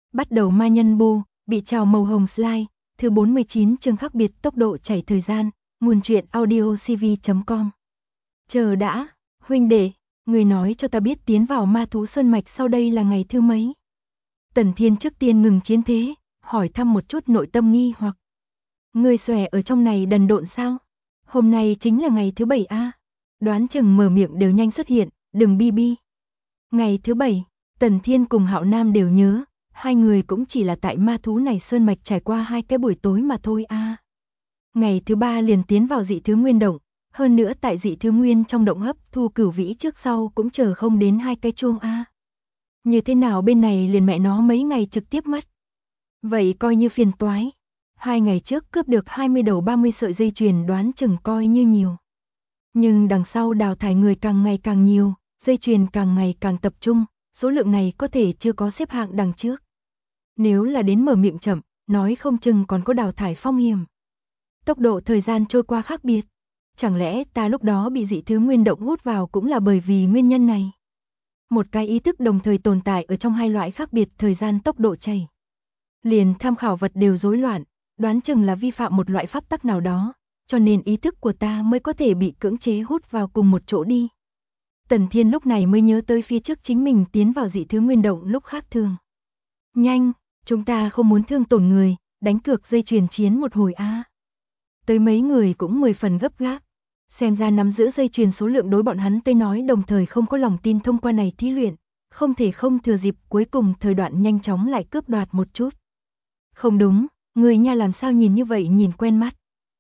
Bắt đầu ma nhân bô, bị trào màu hồng slide, thứ 49 chương khác biệt tốc độ chảy thời gian, nguồn truyện audiocv.com. Chờ đã, huynh đệ, người nói cho ta biết tiến vào ma thú sơn mạch sau đây là ngày thứ mấy. Tần Thiên trước tiên ngừng chiến thế, hỏi thăm một chút nội tâm nghi hoặc. Người xòe ở trong này đần độn sao? Hôm nay chính là ngày thứ 7 a. Đoán chừng mở miệng đều nhanh xuất hiện, đừng bi bi. Ngày thứ 7, Tần Thiên cùng Hạo Nam đều nhớ, hai người cũng chỉ là tại ma thú này sơn mạch trải qua 2 cái buổi tối mà thôi a. Ngày thứ 3 liền tiến vào dị thứ nguyên động, hơn nữa tại dị thứ nguyên trong động hấp thu cửu vĩ trước sau cũng chờ không đến 2 cái chuông a. Như thế nào bên này liền mẹ nó mấy ngày trực tiếp mất. Vậy coi như phiền toái. 2 ngày trước cướp được 20 đầu 30 sợi dây chuyền đoán chừng coi như nhiều. Nhưng đằng sau đào thải người càng ngày càng nhiều, dây chuyền càng ngày càng tập trung, số lượng này có thể chưa có xếp hạng đằng trước. Nếu là đến mở miệng chậm, nói không chừng còn có đào thải phong hiểm. Tốc độ thời gian trôi qua khác biệt. Chẳng lẽ ta lúc đó bị dị thứ nguyên động hút vào cũng là bởi vì nguyên nhân này? Một cái ý thức đồng thời tồn tại ở trong hai loại khác biệt thời gian tốc độ chảy. Liền tham khảo vật đều rối loạn, đoán chừng là vi phạm một loại pháp tắc nào đó, cho nên ý thức của ta mới có thể bị cưỡng chế hút vào cùng một chỗ đi. Tần Thiên lúc này mới nhớ tới phía trước chính mình tiến vào dị thứ nguyên động lúc khác thường. Nhanh, chúng ta không muốn thương tổn người, đánh cược dây chuyền chiến một hồi a. Tới mấy người cũng 10 phần gấp gáp. Xem ra nắm giữ dây chuyền số lượng đối bọn hắn tới nói đồng thời không có lòng tin thông qua này thí luyện, không thể không thừa dịp cuối cùng thời đoạn nhanh chóng lại cướp đoạt một chút. Không đúng, người nha làm sao nhìn như vậy nhìn quen mắt.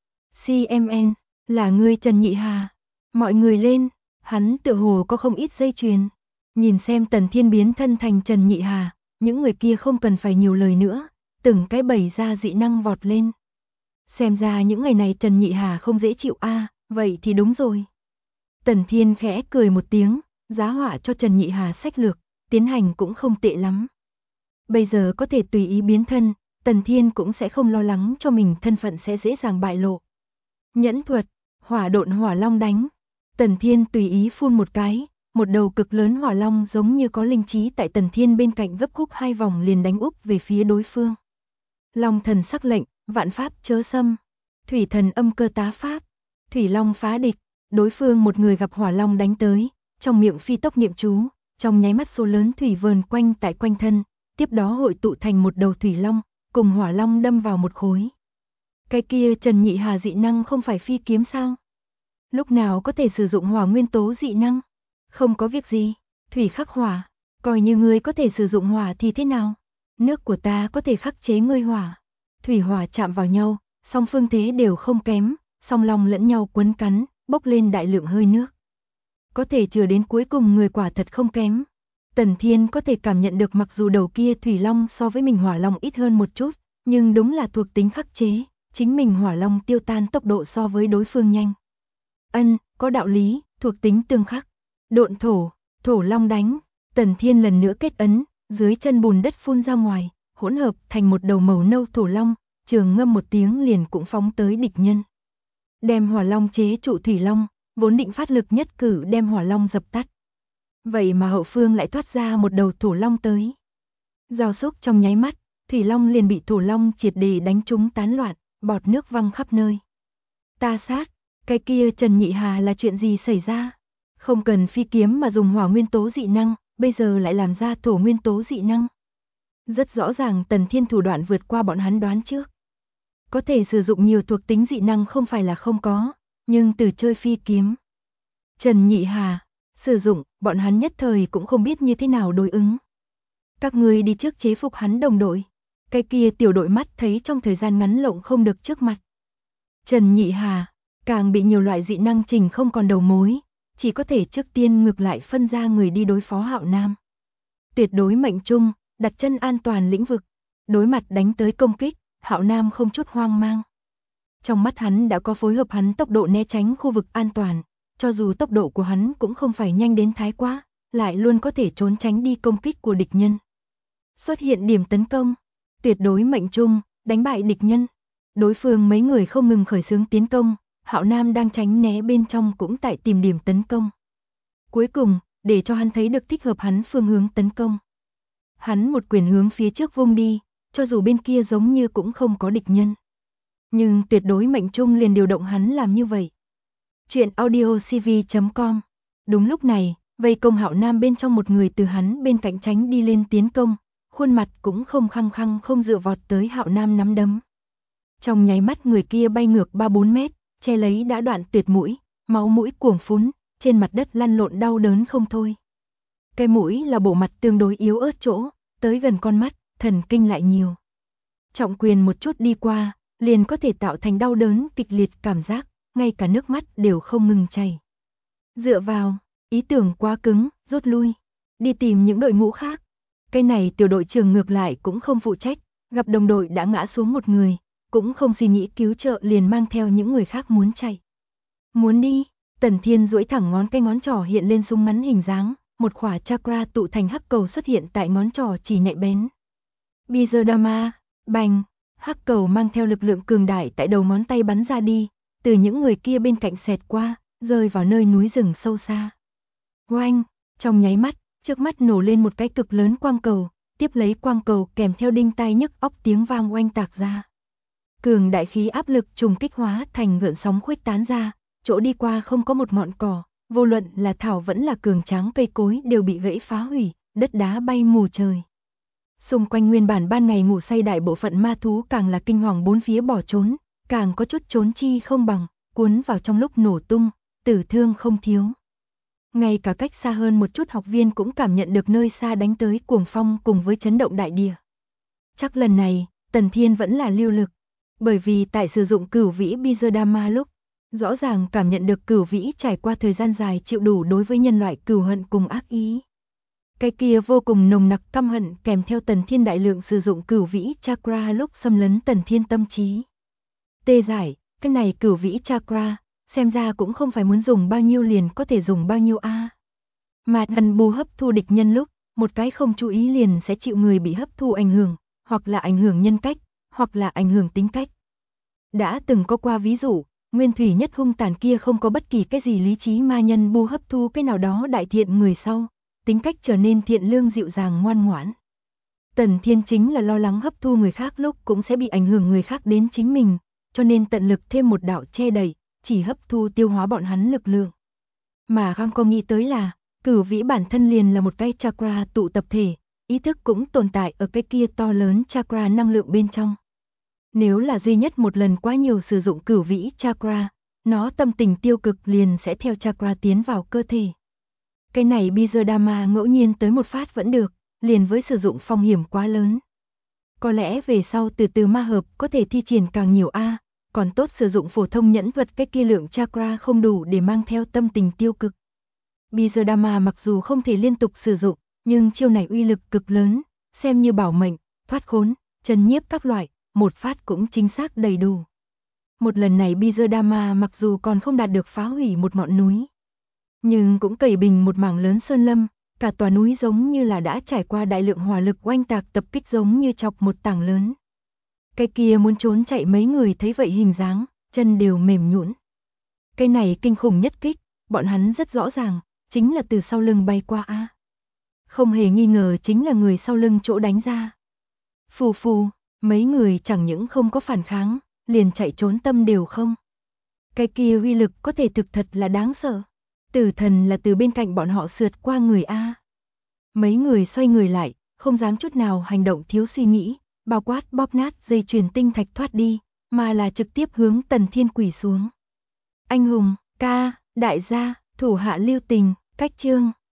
CMN, là ngươi Trần Nhị Hà. Mọi người lên, hắn tựa hồ có không ít dây chuyền. Nhìn xem Tần Thiên biến thân thành Trần Nhị Hà, những người kia không cần phải nhiều lời nữa, từng cái bày ra dị năng vọt lên. Xem ra những ngày này Trần Nhị Hà không dễ chịu a, vậy thì đúng rồi. Tần Thiên khẽ cười một tiếng, giá họa cho Trần Nhị Hà sách lược, tiến hành cũng không tệ lắm. Bây giờ có thể tùy ý biến thân, Tần Thiên cũng sẽ không lo lắng cho mình thân phận sẽ dễ dàng bại lộ. Nhẫn thuật, hỏa độn hỏa long đánh. Tần Thiên tùy ý phun một cái, một đầu cực lớn hỏa long giống như có linh trí tại Tần Thiên bên cạnh gấp khúc 2 vòng liền đánh úp về phía đối phương. Long thần sắc lệnh, vạn pháp chớ xâm. Thủy thần âm cơ tá pháp. Thủy long phá địch, đối phương một người gặp hỏa long đánh tới, trong miệng phi tốc niệm chú, trong nháy mắt số lớn thủy vờn quanh tại quanh thân, tiếp đó hội tụ thành một đầu thủy long, cùng hỏa long đâm vào một khối. Cái kia Trần Nhị Hà dị năng không phải phi kiếm sao? Lúc nào có thể sử dụng hỏa nguyên tố dị năng? Không có việc gì, thủy khắc hỏa, coi như ngươi có thể sử dụng hỏa thì thế nào? Nước của ta có thể khắc chế ngươi hỏa. Thủy hỏa chạm vào nhau, song phương thế đều không kém, song long lẫn nhau quấn cắn, bốc lên đại lượng hơi nước. Có thể chờ đến cuối cùng người quả thật không kém. Tần Thiên có thể cảm nhận được mặc dù đầu kia thủy long so với mình hỏa long ít hơn một chút, nhưng đúng là thuộc tính khắc chế, chính mình hỏa long tiêu tan tốc độ so với đối phương nhanh. Có đạo lý, thuộc tính tương khắc. Độn thổ, thổ long đánh, Tần Thiên lần nữa kết ấn, dưới chân bùn đất phun ra ngoài, hỗn hợp thành một đầu màu nâu thổ long, trường ngâm một tiếng liền cũng phóng tới địch nhân. Đem hỏa long chế trụ thủy long, vốn định phát lực nhất cử đem hỏa long dập tắt. Vậy mà hậu phương lại thoát ra một đầu thổ long tới. Giao xúc trong nháy mắt, thủy long liền bị thổ long triệt để đánh trúng tán loạn, bọt nước văng khắp nơi. Ta sát, cái kia Trần Nhị Hà là chuyện gì xảy ra? Không cần phi kiếm mà dùng hỏa nguyên tố dị năng, bây giờ lại làm ra thổ nguyên tố dị năng. Rất rõ ràng Tần Thiên thủ đoạn vượt qua bọn hắn đoán trước. Có thể sử dụng nhiều thuộc tính dị năng không phải là không có, nhưng từ chơi phi kiếm. Trần Nhị Hà, sử dụng, bọn hắn nhất thời cũng không biết như thế nào đối ứng. Các người đi trước chế phục hắn đồng đội. Cái kia tiểu đội mắt thấy trong thời gian ngắn lộng không được trước mặt. Trần Nhị Hà, càng bị nhiều loại dị năng trình không còn đầu mối, chỉ có thể trước tiên ngược lại phân ra người đi đối phó Hạo Nam. Tuyệt đối mệnh trung, đặt chân an toàn lĩnh vực, đối mặt đánh tới công kích, Hạo Nam không chút hoang mang. Trong mắt hắn đã có phối hợp hắn tốc độ né tránh khu vực an toàn, cho dù tốc độ của hắn cũng không phải nhanh đến thái quá, lại luôn có thể trốn tránh đi công kích của địch nhân. Xuất hiện điểm tấn công, tuyệt đối mệnh trung, đánh bại địch nhân. Đối phương mấy người không ngừng khởi xướng tiến công, Hạo Nam đang tránh né bên trong cũng tại tìm điểm tấn công. Cuối cùng, để cho hắn thấy được thích hợp hắn phương hướng tấn công. Hắn một quyền hướng phía trước vung đi, cho dù bên kia giống như cũng không có địch nhân. Nhưng tuyệt đối mệnh trung liền điều động hắn làm như vậy. Chuyện audiocv.com. Đúng lúc này, vây công Hạo Nam bên trong một người từ hắn bên cạnh tránh đi lên tiến công, khuôn mặt cũng không khăng khăng không dựa vọt tới Hạo Nam nắm đấm. Trong nháy mắt người kia bay ngược 3-4 mét, che lấy đã đoạn tuyệt mũi, máu mũi cuồng phún, trên mặt đất lăn lộn đau đớn không thôi. Cái mũi là bộ mặt tương đối yếu ớt chỗ, tới gần con mắt, thần kinh lại nhiều. Trọng quyền một chút đi qua, liền có thể tạo thành đau đớn kịch liệt cảm giác, ngay cả nước mắt đều không ngừng chảy. Dựa vào, ý tưởng quá cứng, rút lui, đi tìm những đội ngũ khác. Cái này tiểu đội trưởng ngược lại cũng không phụ trách, gặp đồng đội đã ngã xuống một người, cũng không suy nghĩ cứu trợ liền mang theo những người khác muốn chạy. Muốn đi, Tần Thiên duỗi thẳng ngón trỏ hiện lên súng ngắn hình dáng, một khỏa chakra tụ thành hắc cầu xuất hiện tại ngón trỏ chỉ nhạy bén. Bizardama, bành, hắc cầu mang theo lực lượng cường đại tại đầu ngón tay bắn ra đi, từ những người kia bên cạnh xẹt qua, rơi vào nơi núi rừng sâu xa. Oanh, trong nháy mắt, trước mắt nổ lên một cái cực lớn quang cầu, tiếp lấy quang cầu kèm theo đinh tai nhức óc tiếng vang oanh tạc ra. Cường đại khí áp lực trùng kích hóa thành gợn sóng khuếch tán ra, chỗ đi qua không có một ngọn cỏ, vô luận là thảo vẫn là cường tráng cây cối đều bị gãy phá hủy, đất đá bay mù trời. Xung quanh nguyên bản ban ngày ngủ say đại bộ phận ma thú càng là kinh hoàng bốn phía bỏ trốn, càng có chút trốn chi không bằng, cuốn vào trong lúc nổ tung, tử thương không thiếu. Ngay cả cách xa hơn một chút học viên cũng cảm nhận được nơi xa đánh tới cuồng phong cùng với chấn động đại địa. Chắc lần này, Tần Thiên vẫn là lưu lực, bởi vì tại sử dụng cửu vĩ Bizardama lúc, rõ ràng cảm nhận được cửu vĩ trải qua thời gian dài chịu đủ đối với nhân loại cừu hận cùng ác ý. Cái kia vô cùng nồng nặc căm hận kèm theo Tần Thiên đại lượng sử dụng cửu vĩ chakra lúc xâm lấn Tần Thiên tâm trí. Tê giải, cái này cửu vĩ chakra, xem ra cũng không phải muốn dùng bao nhiêu liền có thể dùng bao nhiêu a. Mà gần bù hấp thu địch nhân lúc, một cái không chú ý liền sẽ chịu người bị hấp thu ảnh hưởng, hoặc là ảnh hưởng nhân cách, hoặc là ảnh hưởng tính cách. Đã từng có qua ví dụ, nguyên thủy nhất hung tàn kia không có bất kỳ cái gì lý trí ma nhân bu hấp thu cái nào đó đại thiện người sau, tính cách trở nên thiện lương dịu dàng ngoan ngoãn. Tần Thiên chính là lo lắng hấp thu người khác lúc cũng sẽ bị ảnh hưởng người khác đến chính mình, cho nên tận lực thêm một đạo che đậy, chỉ hấp thu tiêu hóa bọn hắn lực lượng. Mà không có nghĩ tới là, cửu vĩ bản thân liền là một cái chakra tụ tập thể, ý thức cũng tồn tại ở cái kia to lớn chakra năng lượng bên trong. Nếu là duy nhất một lần quá nhiều sử dụng cửu vĩ chakra, nó tâm tình tiêu cực liền sẽ theo chakra tiến vào cơ thể. Cái này Bizardama ngẫu nhiên tới một phát vẫn được, liền với sử dụng phong hiểm quá lớn. Có lẽ về sau từ từ ma hợp có thể thi triển càng nhiều a, còn tốt sử dụng phổ thông nhẫn thuật cái kia lượng chakra không đủ để mang theo tâm tình tiêu cực. Bizardama mặc dù không thể liên tục sử dụng, nhưng chiêu này uy lực cực lớn, xem như bảo mệnh, thoát khốn, trấn nhiếp các loại, một phát cũng chính xác đầy đủ. Một lần này Bizardama mặc dù còn không đạt được phá hủy một ngọn núi, nhưng cũng cẩy bình một mảng lớn sơn lâm, cả tòa núi giống như là đã trải qua đại lượng hỏa lực oanh tạc tập kích giống như chọc một tảng lớn. Cái kia muốn trốn chạy mấy người thấy vậy hình dáng, chân đều mềm nhũn. Cái này kinh khủng nhất kích, bọn hắn rất rõ ràng, chính là từ sau lưng bay qua a. Không hề nghi ngờ chính là người sau lưng chỗ đánh ra. Phù phù, mấy người chẳng những không có phản kháng, liền chạy trốn tâm đều không. Cái kia uy lực có thể thực thật là đáng sợ. Tử thần là từ bên cạnh bọn họ sượt qua người a. Mấy người xoay người lại, không dám chút nào hành động thiếu suy nghĩ, bao quát bóp nát dây chuyền tinh thạch thoát đi, mà là trực tiếp hướng Tần Thiên quỳ xuống. Anh hùng, ca, đại gia, thủ hạ lưu tình, cách chương.